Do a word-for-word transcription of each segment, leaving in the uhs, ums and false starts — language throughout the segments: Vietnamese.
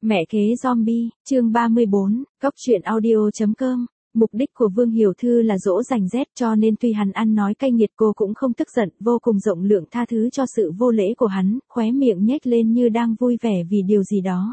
Mẹ kế zombie, chương ba mươi bốn, cóc truyện audio.com. Mục đích của Vương Hiểu Thư là dỗ dành Z, cho nên tuy hắn ăn nói cay nghiệt cô cũng không tức giận, vô cùng rộng lượng tha thứ cho sự vô lễ của hắn, khóe miệng nhếch lên như đang vui vẻ vì điều gì đó.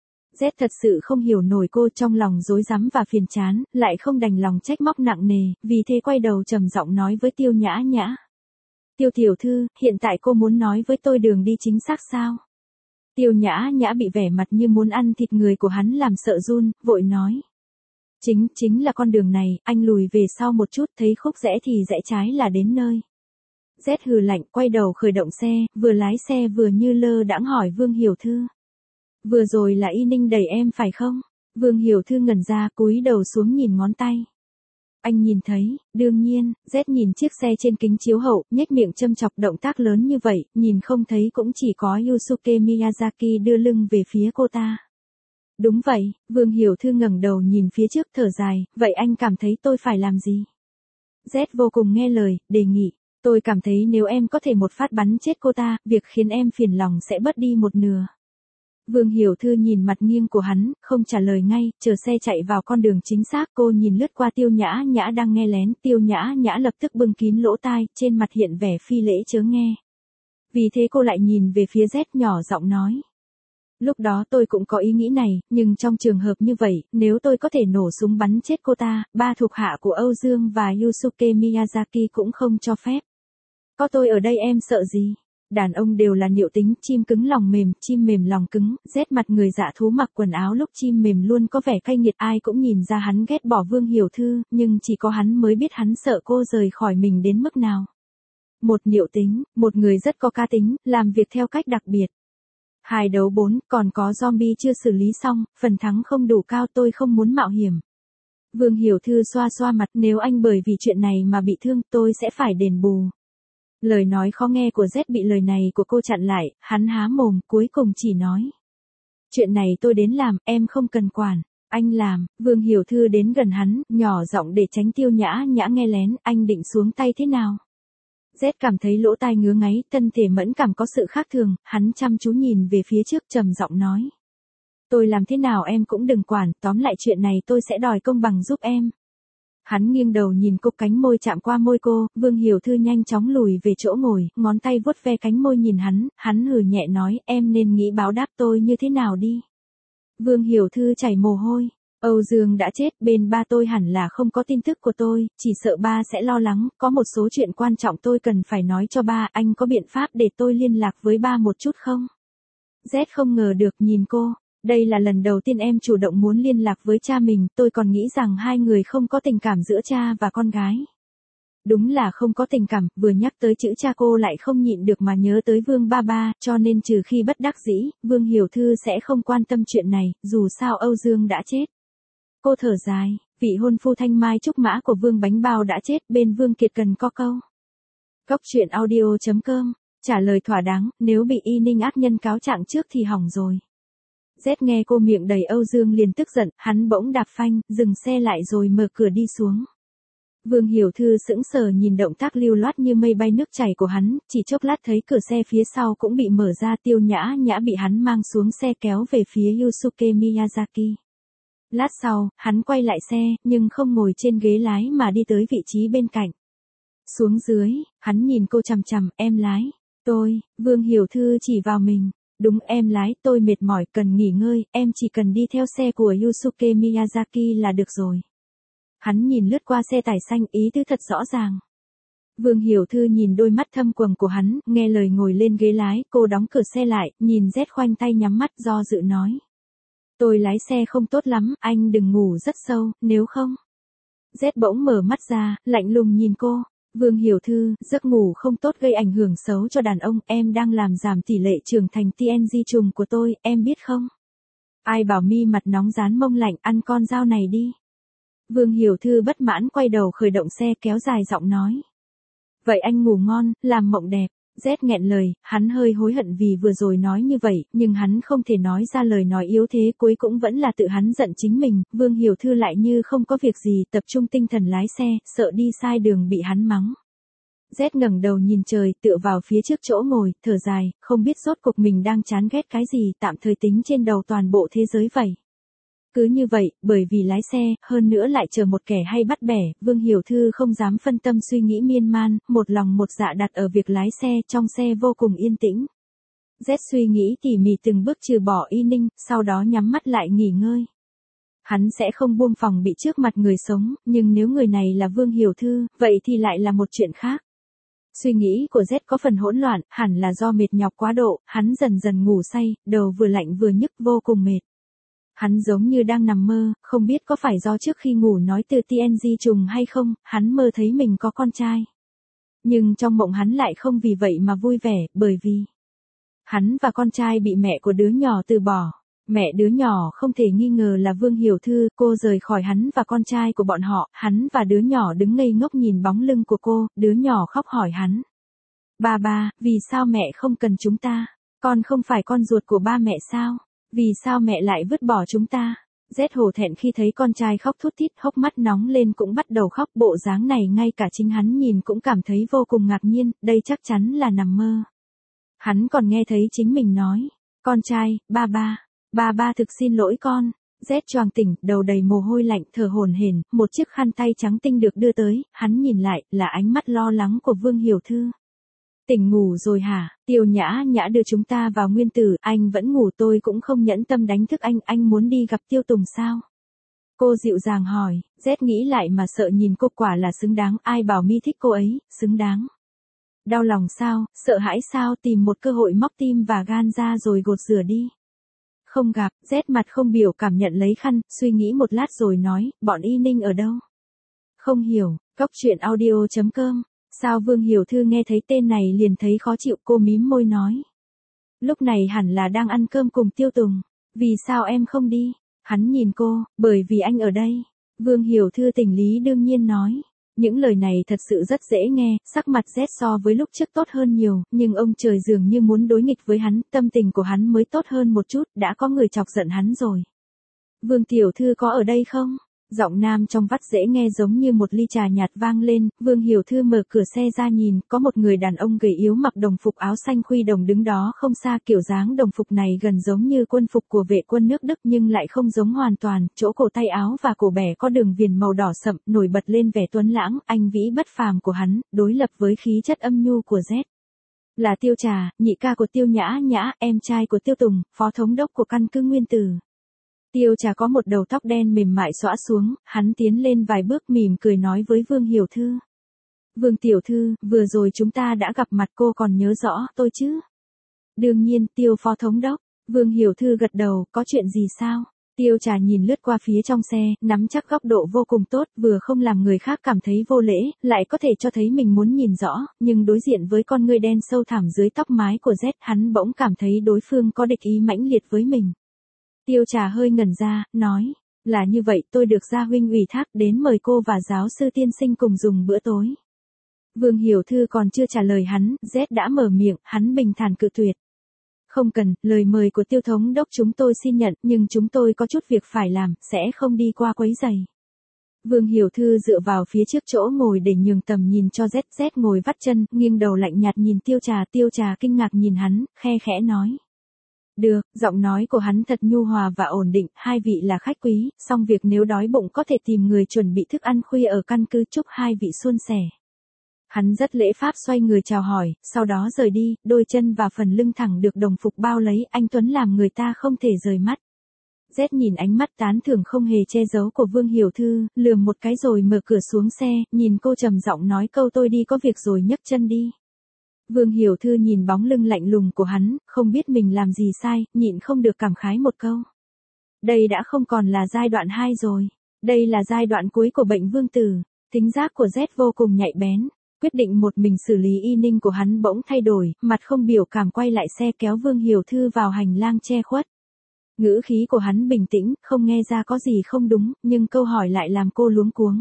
Z thật sự không hiểu nổi cô, trong lòng rối rắm và phiền chán, lại không đành lòng trách móc nặng nề, vì thế quay đầu trầm giọng nói với Tiêu Nhã Nhã. Tiêu tiểu thư, hiện tại cô muốn nói với tôi đường đi chính xác sao? Tiêu Nhã Nhã bị vẻ mặt như muốn ăn thịt người của hắn làm sợ run, vội nói. Chính, chính là con đường này, anh lùi về sau một chút, thấy khúc rẽ thì rẽ trái là đến nơi. Z hừ lạnh, quay đầu khởi động xe, vừa lái xe vừa như lơ đãng hỏi Vương Hiểu Thư. Vừa rồi là Y Ninh đẩy em phải không? Vương Hiểu Thư ngẩn ra, cúi đầu xuống nhìn ngón tay. Anh nhìn thấy, đương nhiên. Z nhìn chiếc xe trên kính chiếu hậu, nhếch miệng châm chọc, động tác lớn như vậy, nhìn không thấy cũng chỉ có Yusuke Miyazaki đưa lưng về phía cô ta. Đúng vậy. Vương Hiểu Thư ngẩng đầu nhìn phía trước thở dài, vậy anh cảm thấy tôi phải làm gì? Z vô cùng nghe lời, đề nghị. Tôi cảm thấy nếu em có thể một phát bắn chết cô ta, việc khiến em phiền lòng sẽ bớt đi một nửa. Vương Hiểu Thư nhìn mặt nghiêng của hắn, không trả lời ngay, chờ xe chạy vào con đường chính xác, cô nhìn lướt qua Tiêu Nhã Nhã đang nghe lén, Tiêu Nhã Nhã lập tức bưng kín lỗ tai, trên mặt hiện vẻ phi lễ chớ nghe. Vì thế cô lại nhìn về phía Z, nhỏ giọng nói. Lúc đó tôi cũng có ý nghĩ này, nhưng trong trường hợp như vậy, nếu tôi có thể nổ súng bắn chết cô ta, ba thuộc hạ của Âu Dương và Yusuke Miyazaki cũng không cho phép. Có tôi ở đây em sợ gì? Đàn ông đều là niệu tính, chim cứng lòng mềm, chim mềm lòng cứng, Z mặt người dạ thú mặc quần áo lúc chim mềm luôn có vẻ cay nghiệt, ai cũng nhìn ra hắn ghét bỏ Vương Hiểu Thư, nhưng chỉ có hắn mới biết hắn sợ cô rời khỏi mình đến mức nào. Một niệu tính, một người rất có cá tính, làm việc theo cách đặc biệt. Hai đấu bốn, còn có zombie chưa xử lý xong, phần thắng không đủ cao, tôi không muốn mạo hiểm. Vương Hiểu Thư xoa xoa mặt, nếu anh bởi vì chuyện này mà bị thương, tôi sẽ phải đền bù. Lời nói khó nghe của Z bị lời này của cô chặn lại, hắn há mồm, cuối cùng chỉ nói. Chuyện này tôi đến làm, em không cần quản. Anh làm. Vương Hiểu Thư đến gần hắn, nhỏ giọng để tránh Tiêu Nhã Nhã nghe lén, anh định xuống tay thế nào? Z cảm thấy lỗ tai ngứa ngáy, thân thể mẫn cảm có sự khác thường, hắn chăm chú nhìn về phía trước trầm giọng nói. Tôi làm thế nào em cũng đừng quản, tóm lại chuyện này tôi sẽ đòi công bằng giúp em. Hắn nghiêng đầu nhìn cô, cánh môi chạm qua môi cô, Vương Hiểu Thư nhanh chóng lùi về chỗ ngồi, ngón tay vuốt ve cánh môi nhìn hắn, hắn hừ nhẹ nói, em nên nghĩ báo đáp tôi như thế nào đi. Vương Hiểu Thư chảy mồ hôi, Âu Dương đã chết, bên ba tôi hẳn là không có tin tức của tôi, chỉ sợ ba sẽ lo lắng, có một số chuyện quan trọng tôi cần phải nói cho ba, anh có biện pháp để tôi liên lạc với ba một chút không? Z không ngờ được nhìn cô. Đây là lần đầu tiên em chủ động muốn liên lạc với cha mình, tôi còn nghĩ rằng hai người không có tình cảm giữa cha và con gái. Đúng là không có tình cảm, vừa nhắc tới chữ cha cô lại không nhịn được mà nhớ tới Vương ba ba, cho nên trừ khi bất đắc dĩ, Vương Hiểu Thư sẽ không quan tâm chuyện này, dù sao Âu Dương đã chết. Cô thở dài, vị hôn phu thanh mai trúc mã của Vương Bánh Bao đã chết, bên Vương Kiệt cần có câu. Cóc truyện audio.com, trả lời thỏa đáng, nếu bị Y Ninh ác nhân cáo trạng trước thì hỏng rồi. Z nghe cô miệng đầy Âu Dương liền tức giận, hắn bỗng đạp phanh, dừng xe lại rồi mở cửa đi xuống. Vương Hiểu Thư sững sờ nhìn động tác lưu loát như mây bay nước chảy của hắn, chỉ chốc lát thấy cửa xe phía sau cũng bị mở ra, Tiêu Nhã Nhã bị hắn mang xuống xe kéo về phía Yusuke Miyazaki. Lát sau, hắn quay lại xe, nhưng không ngồi trên ghế lái mà đi tới vị trí bên cạnh. Xuống dưới, hắn nhìn cô chằm chằm, em lái. Tôi, Vương Hiểu Thư chỉ vào mình. Đúng, em lái, tôi mệt mỏi, cần nghỉ ngơi, em chỉ cần đi theo xe của Yusuke Miyazaki là được rồi. Hắn nhìn lướt qua xe tải xanh, ý tứ thật rõ ràng. Vương Hiểu Thư nhìn đôi mắt thâm quầng của hắn, nghe lời ngồi lên ghế lái, cô đóng cửa xe lại, nhìn Z khoanh tay nhắm mắt do dự nói. Tôi lái xe không tốt lắm, anh đừng ngủ rất sâu, nếu không. Z bỗng mở mắt ra, lạnh lùng nhìn cô. Vương Hiểu Thư, giấc ngủ không tốt gây ảnh hưởng xấu cho đàn ông, em đang làm giảm tỷ lệ trưởng thành tê en giê trùng của tôi, em biết không? Ai bảo mi mặt nóng rán mông lạnh, ăn con dao này đi. Vương Hiểu Thư bất mãn quay đầu khởi động xe, kéo dài giọng nói. Vậy anh ngủ ngon, làm mộng đẹp. Z nghẹn lời, hắn hơi hối hận vì vừa rồi nói như vậy, nhưng hắn không thể nói ra lời nói yếu thế, cuối cũng vẫn là tự hắn giận chính mình. Vương Hiểu Thư lại như không có việc gì, tập trung tinh thần lái xe, sợ đi sai đường bị hắn mắng. Z ngẩng đầu nhìn trời, tựa vào phía trước chỗ ngồi, thở dài, không biết rốt cuộc mình đang chán ghét cái gì, tạm thời tính trên đầu toàn bộ thế giới vậy. Cứ như vậy, bởi vì lái xe, hơn nữa lại chờ một kẻ hay bắt bẻ, Vương Hiểu Thư không dám phân tâm suy nghĩ miên man, một lòng một dạ đặt ở việc lái xe, trong xe vô cùng yên tĩnh. Z suy nghĩ tỉ mỉ từng bước trừ bỏ Y Ninh, sau đó nhắm mắt lại nghỉ ngơi. Hắn sẽ không buông phòng bị trước mặt người sống, nhưng nếu người này là Vương Hiểu Thư, vậy thì lại là một chuyện khác. Suy nghĩ của Z có phần hỗn loạn, hẳn là do mệt nhọc quá độ, hắn dần dần ngủ say, đầu vừa lạnh vừa nhức vô cùng mệt. Hắn giống như đang nằm mơ, không biết có phải do trước khi ngủ nói từ tê en giê trùng hay không, hắn mơ thấy mình có con trai. Nhưng trong mộng hắn lại không vì vậy mà vui vẻ, bởi vì hắn và con trai bị mẹ của đứa nhỏ từ bỏ. Mẹ đứa nhỏ không thể nghi ngờ là Vương Hiểu Thư, cô rời khỏi hắn và con trai của bọn họ, hắn và đứa nhỏ đứng ngây ngốc nhìn bóng lưng của cô, đứa nhỏ khóc hỏi hắn. Ba ba, vì sao mẹ không cần chúng ta? Con không phải con ruột của ba mẹ sao? Vì sao mẹ lại vứt bỏ chúng ta? Z hổ thẹn khi thấy con trai khóc thút thít, hốc mắt nóng lên cũng bắt đầu khóc, bộ dáng này ngay cả chính hắn nhìn cũng cảm thấy vô cùng ngạc nhiên, đây chắc chắn là nằm mơ. Hắn còn nghe thấy chính mình nói, con trai, ba ba, ba ba thực xin lỗi con. Z choàng tỉnh, đầu đầy mồ hôi lạnh, thở hổn hển, một chiếc khăn tay trắng tinh được đưa tới, hắn nhìn lại, là ánh mắt lo lắng của Vương Hiểu Thư. Tỉnh ngủ rồi hả? Tiêu Nhã Nhã đưa chúng ta vào Nguyên Tử, anh vẫn ngủ, tôi cũng không nhẫn tâm đánh thức anh, anh muốn đi gặp Tiêu Tùng sao? Cô dịu dàng hỏi, Z nghĩ lại mà sợ nhìn cô, quả là xứng đáng, ai bảo mi thích cô ấy, xứng đáng. Đau lòng sao, sợ hãi sao, tìm một cơ hội móc tim và gan ra rồi gột rửa đi. Không gặp, Z mặt không biểu cảm nhận lấy khăn, suy nghĩ một lát rồi nói, bọn Y Ninh ở đâu? Không hiểu, Cóc truyện audio chấm com. Sao Vương Hiểu Thư nghe thấy tên này liền thấy khó chịu, cô mím môi nói. Lúc này hẳn là đang ăn cơm cùng Tiêu Tùng. Vì sao em không đi? Hắn nhìn cô, bởi vì anh ở đây. Vương Hiểu Thư tình lý đương nhiên nói. Những lời này thật sự rất dễ nghe, sắc mặt Z so với lúc trước tốt hơn nhiều, nhưng ông trời dường như muốn đối nghịch với hắn, tâm tình của hắn mới tốt hơn một chút, đã có người chọc giận hắn rồi. Vương Tiểu Thư có ở đây không? Giọng nam trong vắt dễ nghe giống như một ly trà nhạt vang lên, Vương Hiểu Thư mở cửa xe ra nhìn, có một người đàn ông gầy yếu mặc đồng phục áo xanh khuy đồng đứng đó không xa, kiểu dáng đồng phục này gần giống như quân phục của vệ quân nước Đức nhưng lại không giống hoàn toàn, chỗ cổ tay áo và cổ bẻ có đường viền màu đỏ sậm, nổi bật lên vẻ tuấn lãng, anh vĩ bất phàm của hắn, đối lập với khí chất âm nhu của Z. Là Tiêu Trà, nhị ca của Tiêu Nhã Nhã, em trai của Tiêu Tùng, phó thống đốc của căn cứ Nguyên Tử. Tiêu Trà có một đầu tóc đen mềm mại xõa xuống, hắn tiến lên vài bước mỉm cười nói với Vương Hiểu Thư. Vương Tiểu Thư, vừa rồi chúng ta đã gặp mặt, cô còn nhớ rõ tôi chứ? Đương nhiên, Tiêu phó thống đốc. Vương Hiểu Thư gật đầu, có chuyện gì sao? Tiêu Trà nhìn lướt qua phía trong xe, nắm chắc góc độ vô cùng tốt, vừa không làm người khác cảm thấy vô lễ, lại có thể cho thấy mình muốn nhìn rõ, nhưng đối diện với con ngươi đen sâu thẳm dưới tóc mái của Z, hắn bỗng cảm thấy đối phương có địch ý mãnh liệt với mình. Tiêu Trà hơi ngẩn ra, nói, là như vậy, tôi được gia huynh ủy thác đến mời cô và giáo sư tiên sinh cùng dùng bữa tối. Vương Hiểu Thư còn chưa trả lời hắn, Z đã mở miệng, hắn bình thản cự tuyệt. Không cần, lời mời của Tiêu thống đốc chúng tôi xin nhận, nhưng chúng tôi có chút việc phải làm, sẽ không đi qua quấy rầy. Vương Hiểu Thư dựa vào phía trước chỗ ngồi để nhường tầm nhìn cho Z, Z ngồi vắt chân, nghiêng đầu lạnh nhạt nhìn Tiêu Trà, Tiêu Trà kinh ngạc nhìn hắn, khe khẽ nói. Được, giọng nói của hắn thật nhu hòa và ổn định, hai vị là khách quý, xong việc nếu đói bụng có thể tìm người chuẩn bị thức ăn khuya ở căn cứ, chúc hai vị suôn sẻ. Hắn rất lễ phép xoay người chào hỏi, sau đó rời đi, đôi chân và phần lưng thẳng được đồng phục bao lấy, anh tuấn làm người ta không thể rời mắt. Z nhìn ánh mắt tán thưởng không hề che giấu của Vương Hiểu Thư, lườm một cái rồi mở cửa xuống xe, nhìn cô trầm giọng nói câu tôi đi có việc rồi nhấc chân đi. Vương Hiểu Thư nhìn bóng lưng lạnh lùng của hắn, không biết mình làm gì sai, nhịn không được cảm khái một câu. Đây đã không còn là giai đoạn hai rồi, đây là giai đoạn cuối của bệnh vương tử, tính giác của Z vô cùng nhạy bén. Quyết định một mình xử lý Y Ninh của hắn bỗng thay đổi, mặt không biểu cảm quay lại xe kéo Vương Hiểu Thư vào hành lang che khuất. Ngữ khí của hắn bình tĩnh, không nghe ra có gì không đúng, nhưng câu hỏi lại làm cô luống cuống.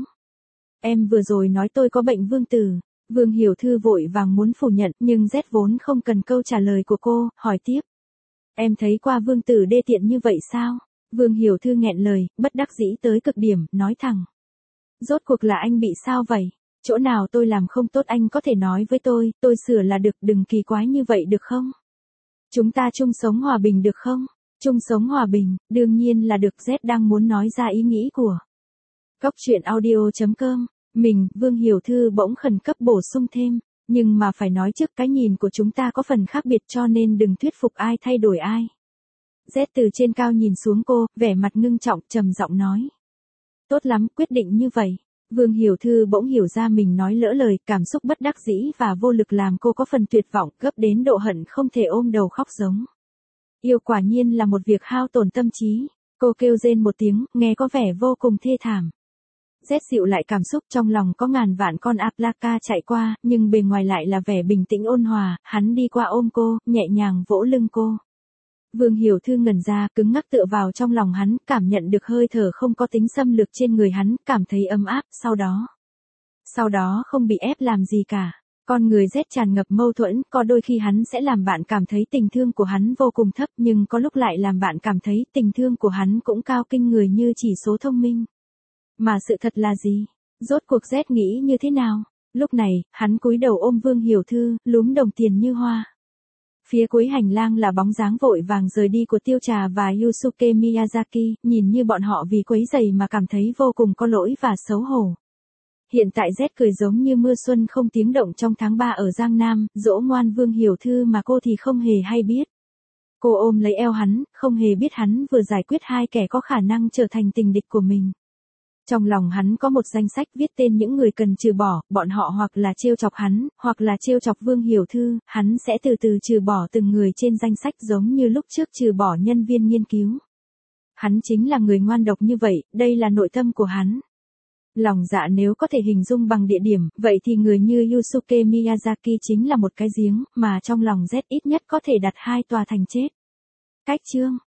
Em vừa rồi nói tôi có bệnh vương tử. Vương Hiểu Thư vội vàng muốn phủ nhận, nhưng Z vốn không cần câu trả lời của cô, hỏi tiếp. Em thấy qua vương tử đê tiện như vậy sao? Vương Hiểu Thư nghẹn lời, bất đắc dĩ tới cực điểm, nói thẳng. Rốt cuộc là anh bị sao vậy? chỗ nào tôi làm không tốt anh có thể nói với tôi, tôi sửa là được, đừng kỳ quái như vậy được không? Chúng ta chung sống hòa bình được không? Chung sống hòa bình, đương nhiên là được. Z đang muốn nói ra ý nghĩ của Cóc truyện audio chấm com. Mình, Vương Hiểu Thư bỗng khẩn cấp bổ sung thêm, nhưng mà phải nói trước cái nhìn của chúng ta có phần khác biệt cho nên đừng thuyết phục ai thay đổi ai. Z từ trên cao nhìn xuống cô, vẻ mặt ngưng trọng, trầm giọng nói. Tốt lắm, quyết định như vậy. Vương Hiểu Thư bỗng hiểu ra mình nói lỡ lời, cảm xúc bất đắc dĩ và vô lực làm cô có phần tuyệt vọng, gấp đến độ hận không thể ôm đầu khóc giống. Yêu quả nhiên là một việc hao tổn tâm trí. Cô kêu rên một tiếng, nghe có vẻ vô cùng thê thảm. Z dịu lại cảm xúc, trong lòng có ngàn vạn con Aplaka chạy qua, nhưng bề ngoài lại là vẻ bình tĩnh ôn hòa. Hắn đi qua ôm cô, nhẹ nhàng vỗ lưng cô. Vương Hiểu Thư ngẩn ra, cứng ngắc tựa vào trong lòng hắn, cảm nhận được hơi thở không có tính xâm lược trên người hắn, cảm thấy ấm áp, sau đó. Sau đó không bị ép làm gì cả. Con người Z tràn ngập mâu thuẫn, có đôi khi hắn sẽ làm bạn cảm thấy tình thương của hắn vô cùng thấp, nhưng có lúc lại làm bạn cảm thấy tình thương của hắn cũng cao kinh người như chỉ số thông minh. Mà sự thật là gì? Rốt cuộc Z nghĩ như thế nào? Lúc này, hắn cúi đầu ôm Vương Hiểu Thư, lúm đồng tiền như hoa. Phía cuối hành lang là bóng dáng vội vàng rời đi của Tiêu Trà và Yusuke Miyazaki, nhìn như bọn họ vì quấy rầy mà cảm thấy vô cùng có lỗi và xấu hổ. Hiện tại Z cười giống như mưa xuân không tiếng động trong tháng ba ở Giang Nam, dỗ ngoan Vương Hiểu Thư mà cô thì không hề hay biết. Cô ôm lấy eo hắn, không hề biết hắn vừa giải quyết hai kẻ có khả năng trở thành tình địch của mình. Trong lòng hắn có một danh sách viết tên những người cần trừ bỏ, bọn họ hoặc là trêu chọc hắn, hoặc là trêu chọc Vương Hiểu Thư, hắn sẽ từ từ trừ bỏ từng người trên danh sách giống như lúc trước trừ bỏ nhân viên nghiên cứu. Hắn chính là người ngoan độc như vậy, đây là nội tâm của hắn. Lòng dạ nếu có thể hình dung bằng địa điểm, vậy thì người như Yusuke Miyazaki chính là một cái giếng, mà trong lòng Z ít nhất có thể đặt hai tòa thành chết. Cách chương